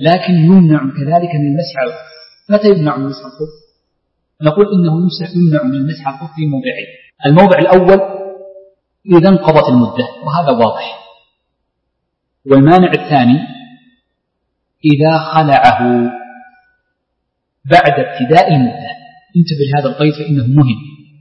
لكن يمنع كذلك من المسح على الخف. متى يمنع من المسح على الخف؟ نقول إنه يمنع من المسح على الخف في موضعين. الموضع الأول إذا انقضت المدة، وهذا واضح. والمانع الثاني إذا خلعه بعد ابتداء المدة. انتبه لهذا القيد فإنه مهم.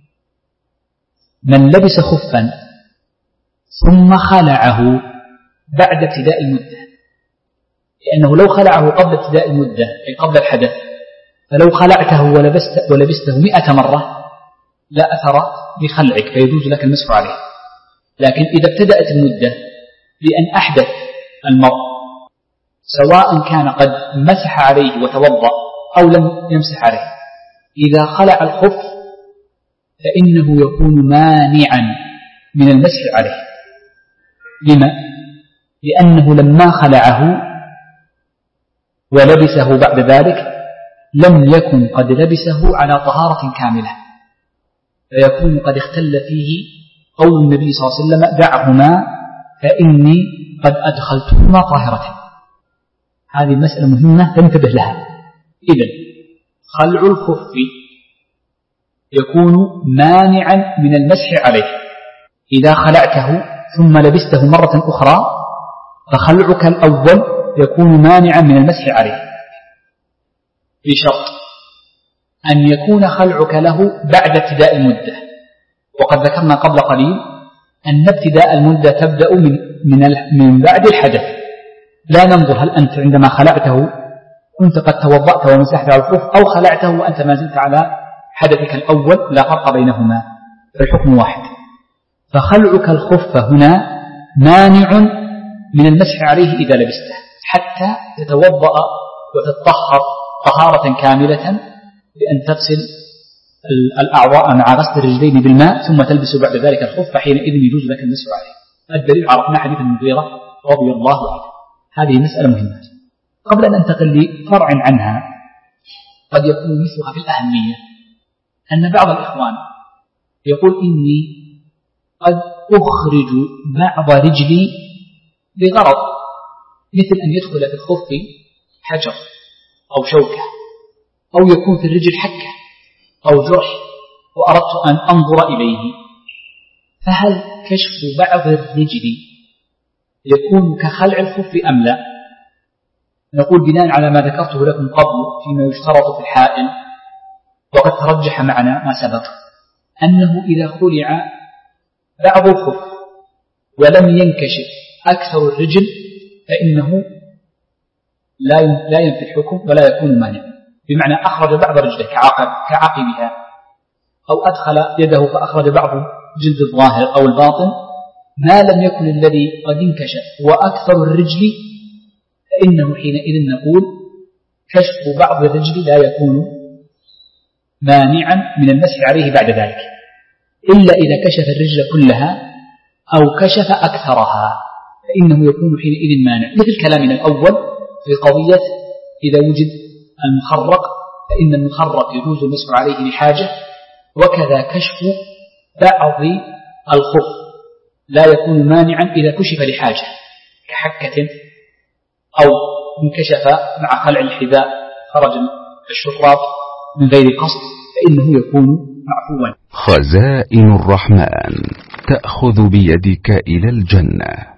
من لبس خفا ثم خلعه بعد ابتداء المدة، لأنه لو خلعه قبل ابتداء المدة أي قبل الحدث، فلو خلعته ولبسته 100 مرة لا أثر بخلعك فيجوز لك المسح عليه. لكن إذا ابتدأت المدة بأن أحدث المرء سواء كان قد مسح عليه وتوضأ أو لم يمسح عليه، إذا خلع الخف فإنه يكون مانعا من المسح عليه. لما؟ لأنه لما خلعه ولبسه بعد ذلك لم يكن قد لبسه على طهارة كاملة، فيكون قد اختل فيه قول النبي صلى الله عليه وسلم دعهما فإني قد أدخلتهما طاهرة. هذه مسألة مهمة تنتبه لها. إذن خلع الخف يكون مانعا من المسح عليه. إذا خلعته ثم لبسته مرة أخرى فخلعك الأول يكون مانعا من المسح عليه، بشرط أن يكون خلعك له بعد ابتداء المدة. وقد ذكرنا قبل قليل أن ابتداء المدة تبدأ من بعد الحدث. لا ننظر هل أنت عندما خلعته كنت قد توضأت ومسحت على الخف أو خلعته وأنت ما زلت على حدثك الأول، لا فرق بينهما فالحكم واحد. فخلعك الخف هنا مانع من المسح عليه إذا لبسته حتى تتوضأ وتتطهر طهارة كاملة بأن تغسل الأعضاء مع غسل الرجلين بالماء ثم تلبس بعد ذلك الخف، فحينئذ يجوز لك المسح عليه. الدليل عرفنا حديث المغيرة رضي الله عنه. هذه مسألة مهمة. قبل أن أنتقل لفرع عنها قد يكون مثلها في الأهمية، أن بعض الإخوان يقول إني قد أخرج بعض رجلي بغرض، مثل أن يدخل في الخف حجر أو شوكة أو يكون في الرجل حكة أو جرح وأردت أن أنظر إليه، فهل كشف بعض الرجل يكون كخلع الخف أم لا؟ نقول بناء على ما ذكرته لكم قبل فيما يشترط في الحائل، وقد ترجح معنا ما سبق أنه إذا خلع بعض الخف ولم ينكشف أكثر الرجل فإنه لا ينفي الحكم ولا يكون مانع. بمعنى أخرج بعض رجله كعقبها، أو أدخل يده فأخرج بعض جلد الظاهر أو الباطن، ما لم يكن الذي قد انكشف وأكثر الرجل فإنه حينئذ نقول كشف بعض الرجل لا يكون مانعا من المسح عليه بعد ذلك، إلا إذا كشف الرجل كلها أو كشف أكثرها فإنه يكون حينئذ مانع، مثل كلامنا الأول في قضية إذا وجد المخرق فإن المخرق يجوز المسح عليه لحاجة، وكذا كشف بعض الخف لا يكون مانعا إذا كشف لحاجة كحكة أو انكشف مع خلع الحذاء خرج الشفراط من غير قصد فإنه يكون معفوا. خزائن الرحمن تأخذ بيدك إلى الجنة.